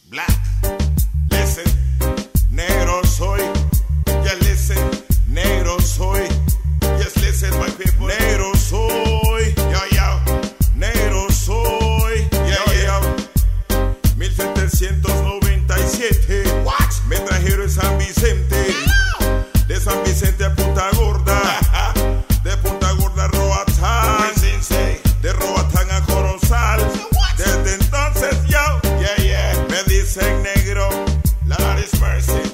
Black, listen, negro soy. Yeah, listen, negro soy. Yes, listen, my people. Negro soy. Yo, yo. Negro soy. Yeah, yo, yo. 1797. What? Me trajeron de San Vicente. De San Vicente a Punta Gorda. De Punta Gorda a Roatán. De Roatán a Corozal. Desde entonces yo, yeah, yeah, me dicen negro. Lord is mercy.